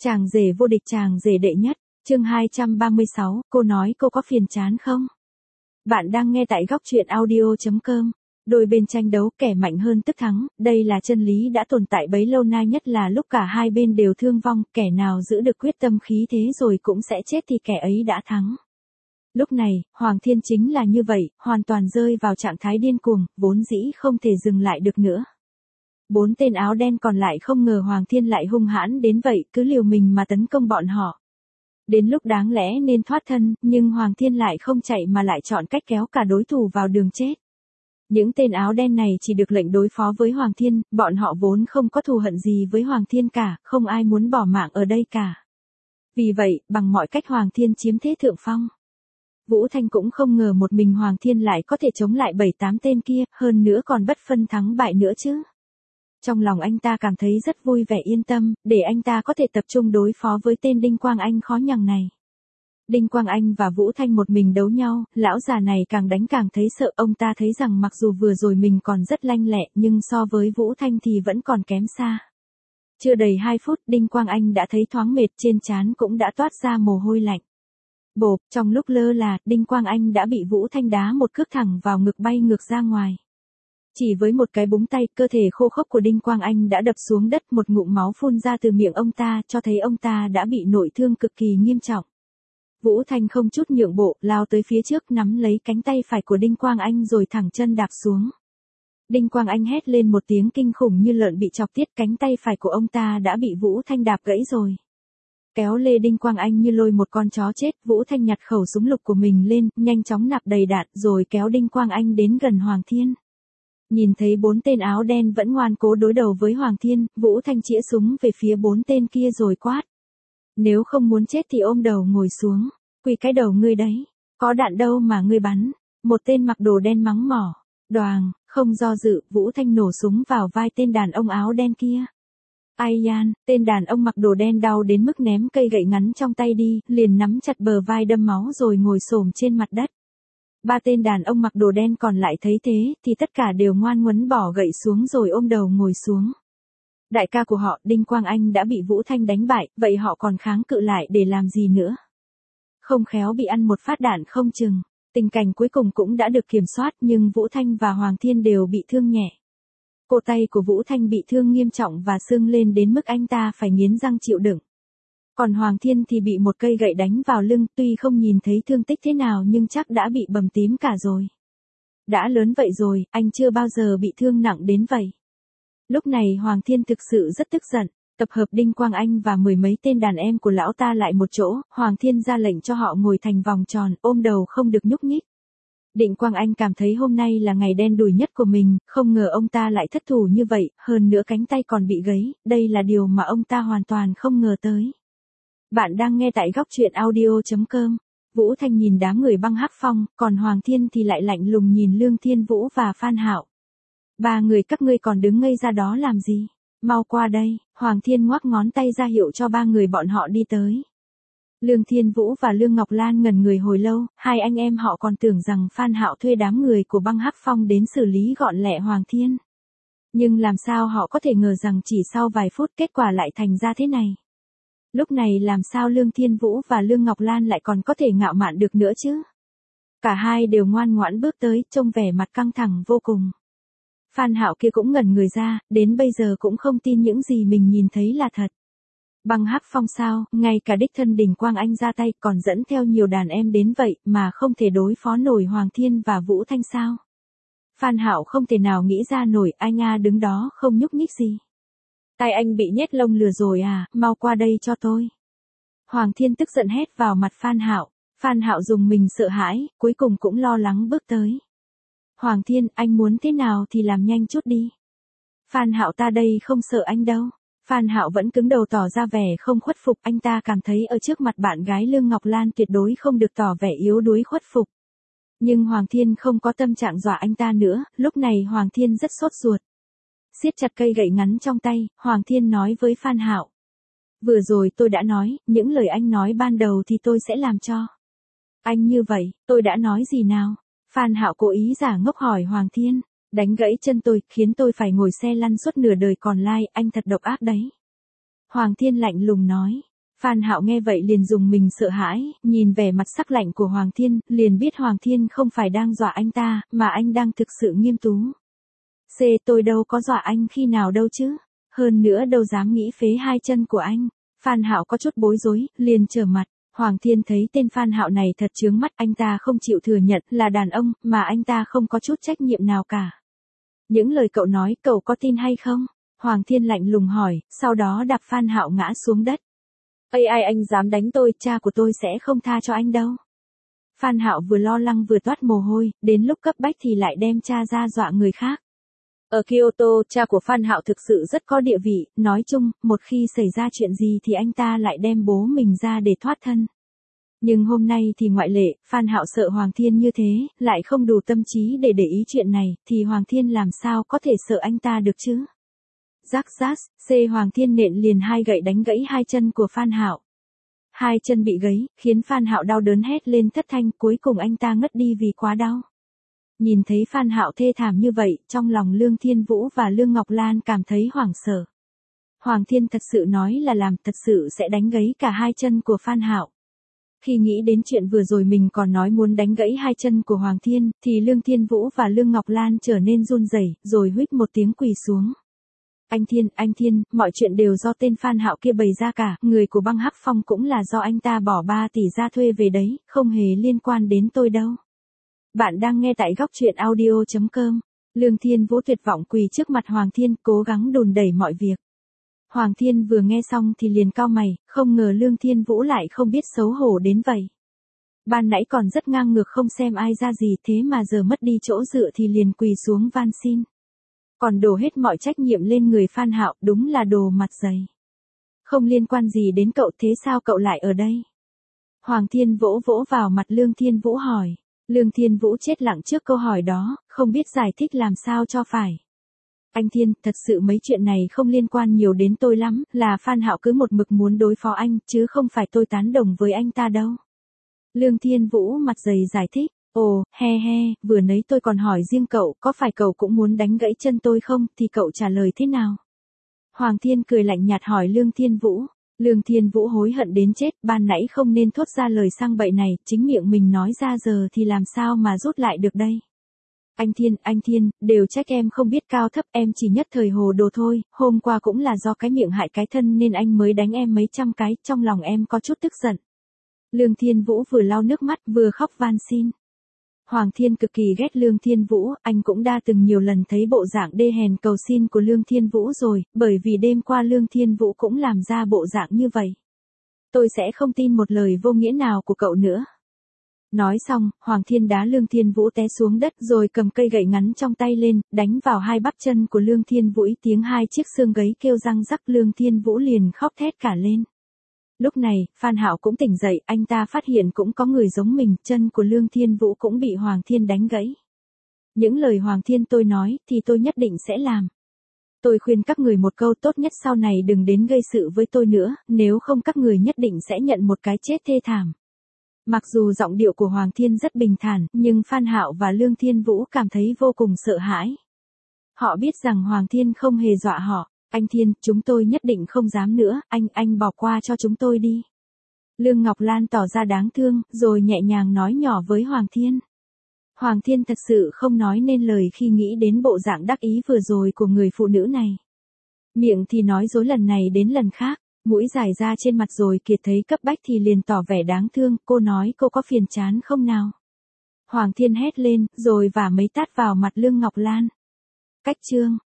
Chàng rể vô địch, chàng rể đệ nhất, chương 236, cô nói cô có phiền chán không? Bạn đang nghe tại góc truyện audio.com. Đôi bên tranh đấu, kẻ mạnh hơn tức thắng, đây là chân lý đã tồn tại bấy lâu nay, nhất là lúc cả hai bên đều thương vong, kẻ nào giữ được quyết tâm khí thế rồi cũng sẽ chết thì kẻ ấy đã thắng. Lúc này, Hoàng Thiên chính là như vậy, hoàn toàn rơi vào trạng thái điên cuồng, vốn dĩ không thể dừng lại được nữa. 4 tên áo đen còn lại không ngờ Hoàng Thiên lại hung hãn đến vậy, cứ liều mình mà tấn công bọn họ. Đến lúc đáng lẽ nên thoát thân, nhưng Hoàng Thiên lại không chạy mà lại chọn cách kéo cả đối thủ vào đường chết. Những tên áo đen này chỉ được lệnh đối phó với Hoàng Thiên, bọn họ vốn không có thù hận gì với Hoàng Thiên cả, không ai muốn bỏ mạng ở đây cả. Vì vậy, bằng mọi cách Hoàng Thiên chiếm thế thượng phong. Vũ Thanh cũng không ngờ một mình Hoàng Thiên lại có thể chống lại 7-8 tên kia, hơn nữa còn bất phân thắng bại nữa chứ. Trong lòng anh ta cảm thấy rất vui vẻ yên tâm, để anh ta có thể tập trung đối phó với tên Đinh Quang Anh khó nhằn này. Đinh Quang Anh và Vũ Thanh một mình đấu nhau, lão già này càng đánh càng thấy sợ, ông ta thấy rằng mặc dù vừa rồi mình còn rất lanh lẹ nhưng so với Vũ Thanh thì vẫn còn kém xa. Chưa đầy 2 phút Đinh Quang Anh đã thấy thoáng mệt, trên trán cũng đã toát ra mồ hôi lạnh. Bộp, trong lúc lơ là, Đinh Quang Anh đã bị Vũ Thanh đá một cước thẳng vào ngực, bay ngược ra ngoài. Chỉ với một cái búng tay, cơ thể khô khốc của Đinh Quang Anh đã đập xuống đất, một ngụm máu phun ra từ miệng ông ta, cho thấy ông ta đã bị nội thương cực kỳ nghiêm trọng. Vũ Thanh không chút nhượng bộ, lao tới phía trước nắm lấy cánh tay phải của Đinh Quang Anh rồi thẳng chân đạp xuống. Đinh Quang Anh hét lên một tiếng kinh khủng như lợn bị chọc tiết, cánh tay phải của ông ta đã bị Vũ Thanh đạp gãy rồi. Kéo lê Đinh Quang Anh như lôi một con chó chết, Vũ Thanh nhặt khẩu súng lục của mình lên, nhanh chóng nạp đầy đạn rồi kéo Đinh Quang Anh đến gần Hoàng Thiên. Nhìn thấy 4 tên áo đen vẫn ngoan cố đối đầu với Hoàng Thiên, Vũ Thanh chĩa súng về phía 4 tên kia rồi quát. Nếu không muốn chết thì ôm đầu ngồi xuống, quỳ cái đầu ngươi đấy, có đạn đâu mà ngươi bắn. Một tên mặc đồ đen mắng mỏ. Đoàng, không do dự, Vũ Thanh nổ súng vào vai tên đàn ông áo đen kia. Ai yan, tên đàn ông mặc đồ đen đau đến mức ném cây gậy ngắn trong tay đi, liền nắm chặt bờ vai đâm máu rồi ngồi xổm trên mặt đất. 3 tên đàn ông mặc đồ đen còn lại thấy thế, thì tất cả đều ngoan ngoãn bỏ gậy xuống rồi ôm đầu ngồi xuống. Đại ca của họ, Đinh Quang Anh đã bị Vũ Thanh đánh bại, vậy họ còn kháng cự lại để làm gì nữa? Không khéo bị ăn một phát đạn không chừng. Tình cảnh cuối cùng cũng đã được kiểm soát, nhưng Vũ Thanh và Hoàng Thiên đều bị thương nhẹ. Cổ tay của Vũ Thanh bị thương nghiêm trọng và sưng lên đến mức anh ta phải nghiến răng chịu đựng. Còn Hoàng Thiên thì bị một cây gậy đánh vào lưng, tuy không nhìn thấy thương tích thế nào nhưng chắc đã bị bầm tím cả rồi. Đã lớn vậy rồi, anh chưa bao giờ bị thương nặng đến vậy. Lúc này Hoàng Thiên thực sự rất tức giận, tập hợp Đinh Quang Anh và 10 mấy tên đàn em của lão ta lại một chỗ, Hoàng Thiên ra lệnh cho họ ngồi thành vòng tròn, ôm đầu không được nhúc nhích. Đinh Quang Anh cảm thấy hôm nay là ngày đen đủi nhất của mình, không ngờ ông ta lại thất thủ như vậy, hơn nữa cánh tay còn bị gãy, đây là điều mà ông ta hoàn toàn không ngờ tới. Bạn đang nghe tại góc truyện audio.com. Vũ Thanh nhìn đám người băng hắc phong, còn Hoàng Thiên thì lại lạnh lùng nhìn Lương Thiên Vũ và Phan Hạo. 3 người các ngươi còn đứng ngây ra đó làm gì? Mau qua đây, Hoàng Thiên ngoắc ngón tay ra hiệu cho 3 người bọn họ đi tới. Lương Thiên Vũ và Lương Ngọc Lan ngẩn người hồi lâu, hai anh em họ còn tưởng rằng Phan Hạo thuê đám người của băng hắc phong đến xử lý gọn lẹ Hoàng Thiên. Nhưng làm sao họ có thể ngờ rằng chỉ sau vài phút kết quả lại thành ra thế này. Lúc này làm sao Lương Thiên Vũ và Lương Ngọc Lan lại còn có thể ngạo mạn được nữa chứ? Cả hai đều ngoan ngoãn bước tới, trông vẻ mặt căng thẳng vô cùng. Phan Hạo kia cũng ngẩn người ra, đến bây giờ cũng không tin những gì mình nhìn thấy là thật. Băng hắc phong sao, ngay cả đích thân Đinh Quang Anh ra tay còn dẫn theo nhiều đàn em đến vậy mà không thể đối phó nổi Hoàng Thiên và Vũ Thanh sao? Phan Hạo không thể nào nghĩ ra nổi, anh đứng đó không nhúc nhích gì. Tai anh bị nhét lông lừa rồi à, mau qua đây cho tôi. Hoàng Thiên tức giận hét vào mặt Phan Hạo. Phan Hạo dùng mình sợ hãi, cuối cùng cũng lo lắng bước tới. Hoàng Thiên, anh muốn thế nào thì làm nhanh chút đi. Phan Hạo ta đây không sợ anh đâu. Phan Hạo vẫn cứng đầu tỏ ra vẻ không khuất phục, anh ta cảm thấy ở trước mặt bạn gái Lương Ngọc Lan tuyệt đối không được tỏ vẻ yếu đuối khuất phục. Nhưng Hoàng Thiên không có tâm trạng dọa anh ta nữa, lúc này Hoàng Thiên rất sốt ruột. Siết chặt cây gậy ngắn trong tay, Hoàng Thiên nói với Phan Hạo. Vừa rồi tôi đã nói, những lời anh nói ban đầu thì tôi sẽ làm cho. Anh như vậy, tôi đã nói gì nào? Phan Hạo cố ý giả ngốc hỏi Hoàng Thiên. Đánh gãy chân tôi, khiến tôi phải ngồi xe lăn suốt nửa đời còn lại, anh thật độc ác đấy. Hoàng Thiên lạnh lùng nói, Phan Hạo nghe vậy liền dùng mình sợ hãi, nhìn vẻ mặt sắc lạnh của Hoàng Thiên, liền biết Hoàng Thiên không phải đang dọa anh ta, mà anh đang thực sự nghiêm tú. Tôi đâu có dọa anh khi nào đâu chứ, hơn nữa đâu dám nghĩ phế hai chân của anh. Phan Hạo có chút bối rối, liền trở mặt. Hoàng Thiên thấy tên Phan Hạo này thật chướng mắt, anh ta không chịu thừa nhận là đàn ông, mà anh ta không có chút trách nhiệm nào cả. Những lời cậu nói, cậu có tin hay không? Hoàng Thiên lạnh lùng hỏi, sau đó đạp Phan Hạo ngã xuống đất. Ai anh dám đánh tôi, cha của tôi sẽ không tha cho anh đâu. Phan Hạo vừa lo lắng vừa toát mồ hôi, đến lúc cấp bách thì lại đem cha ra dọa người khác. Ở Kyoto, cha của Phan Hạo thực sự rất có địa vị, nói chung, một khi xảy ra chuyện gì thì anh ta lại đem bố mình ra để thoát thân. Nhưng hôm nay thì ngoại lệ, Phan Hạo sợ Hoàng Thiên như thế, lại không đủ tâm trí để ý chuyện này, thì Hoàng Thiên làm sao có thể sợ anh ta được chứ? Rắc rác, Hoàng Thiên nện liền hai gậy đánh gãy hai chân của Phan Hạo. Hai chân bị gãy, khiến Phan Hạo đau đớn hét lên thất thanh, cuối cùng anh ta ngất đi vì quá đau. Nhìn thấy Phan Hạo thê thảm như vậy, trong lòng Lương Thiên Vũ và Lương Ngọc Lan cảm thấy hoảng sợ. Hoàng Thiên thật sự nói là làm, thật sự sẽ đánh gãy cả hai chân của Phan Hạo. Khi nghĩ đến chuyện vừa rồi mình còn nói muốn đánh gãy hai chân của Hoàng Thiên, thì Lương Thiên Vũ và Lương Ngọc Lan trở nên run rẩy, rồi huýt một tiếng quỳ xuống. Anh Thiên, mọi chuyện đều do tên Phan Hạo kia bày ra cả, người của băng Hắc Phong cũng là do anh ta bỏ 3 tỷ ra thuê về đấy, không hề liên quan đến tôi đâu. Bạn đang nghe tại góc truyện audio.com. Lương Thiên Vũ tuyệt vọng quỳ trước mặt Hoàng Thiên, cố gắng đùn đẩy mọi việc. Hoàng Thiên vừa nghe xong thì liền cau mày, không ngờ Lương Thiên Vũ lại không biết xấu hổ đến vậy. Ban nãy còn rất ngang ngược không xem ai ra gì, thế mà giờ mất đi chỗ dựa thì liền quỳ xuống van xin. Còn đổ hết mọi trách nhiệm lên người Phan Hạo, đúng là đồ mặt dày. Không liên quan gì đến cậu, thế sao cậu lại ở đây? Hoàng Thiên vỗ vỗ vào mặt Lương Thiên Vũ hỏi. Lương Thiên Vũ chết lặng trước câu hỏi đó, không biết giải thích làm sao cho phải. Anh Thiên, thật sự mấy chuyện này không liên quan nhiều đến tôi lắm, là Phan Hạo cứ một mực muốn đối phó anh, chứ không phải tôi tán đồng với anh ta đâu. Lương Thiên Vũ mặt dày giải thích. Ồ, vừa nãy tôi còn hỏi riêng cậu, có phải cậu cũng muốn đánh gãy chân tôi không, thì cậu trả lời thế nào? Hoàng Thiên cười lạnh nhạt hỏi Lương Thiên Vũ. Lương Thiên Vũ hối hận đến chết, ban nãy không nên thốt ra lời sang bậy này, chính miệng mình nói ra giờ thì làm sao mà rút lại được đây? Anh Thiên, đều trách em không biết cao thấp, em chỉ nhất thời hồ đồ thôi, hôm qua cũng là do cái miệng hại cái thân nên anh mới đánh em mấy trăm cái, trong lòng em có chút tức giận. Lương Thiên Vũ vừa lau nước mắt vừa khóc van xin. Hoàng Thiên cực kỳ ghét Lương Thiên Vũ, anh cũng đã từng nhiều lần thấy bộ dạng đê hèn cầu xin của Lương Thiên Vũ rồi, bởi vì đêm qua Lương Thiên Vũ cũng làm ra bộ dạng như vậy. Tôi sẽ không tin một lời vô nghĩa nào của cậu nữa. Nói xong, Hoàng Thiên đá Lương Thiên Vũ té xuống đất rồi cầm cây gậy ngắn trong tay lên, đánh vào hai bắp chân của Lương Thiên Vũ, tiếng hai chiếc xương gấy kêu răng rắc, Lương Thiên Vũ liền khóc thét cả lên. Lúc này, Phan Hạo cũng tỉnh dậy, anh ta phát hiện cũng có người giống mình, chân của Lương Thiên Vũ cũng bị Hoàng Thiên đánh gãy. Những lời Hoàng Thiên tôi nói, thì tôi nhất định sẽ làm. Tôi khuyên các người một câu, tốt nhất sau này đừng đến gây sự với tôi nữa, nếu không các người nhất định sẽ nhận một cái chết thê thảm. Mặc dù giọng điệu của Hoàng Thiên rất bình thản, nhưng Phan Hạo và Lương Thiên Vũ cảm thấy vô cùng sợ hãi. Họ biết rằng Hoàng Thiên không hề dọa họ. Anh Thiên, chúng tôi nhất định không dám nữa, anh bỏ qua cho chúng tôi đi. Lương Ngọc Lan tỏ ra đáng thương, rồi nhẹ nhàng nói nhỏ với Hoàng Thiên. Hoàng Thiên thật sự không nói nên lời khi nghĩ đến bộ dạng đắc ý vừa rồi của người phụ nữ này. Miệng thì nói dối lần này đến lần khác, mũi dài ra trên mặt rồi Kiệt thấy cấp bách thì liền tỏ vẻ đáng thương, cô nói cô có phiền chán không nào? Hoàng Thiên hét lên, rồi vả mấy tát vào mặt Lương Ngọc Lan. Cách chương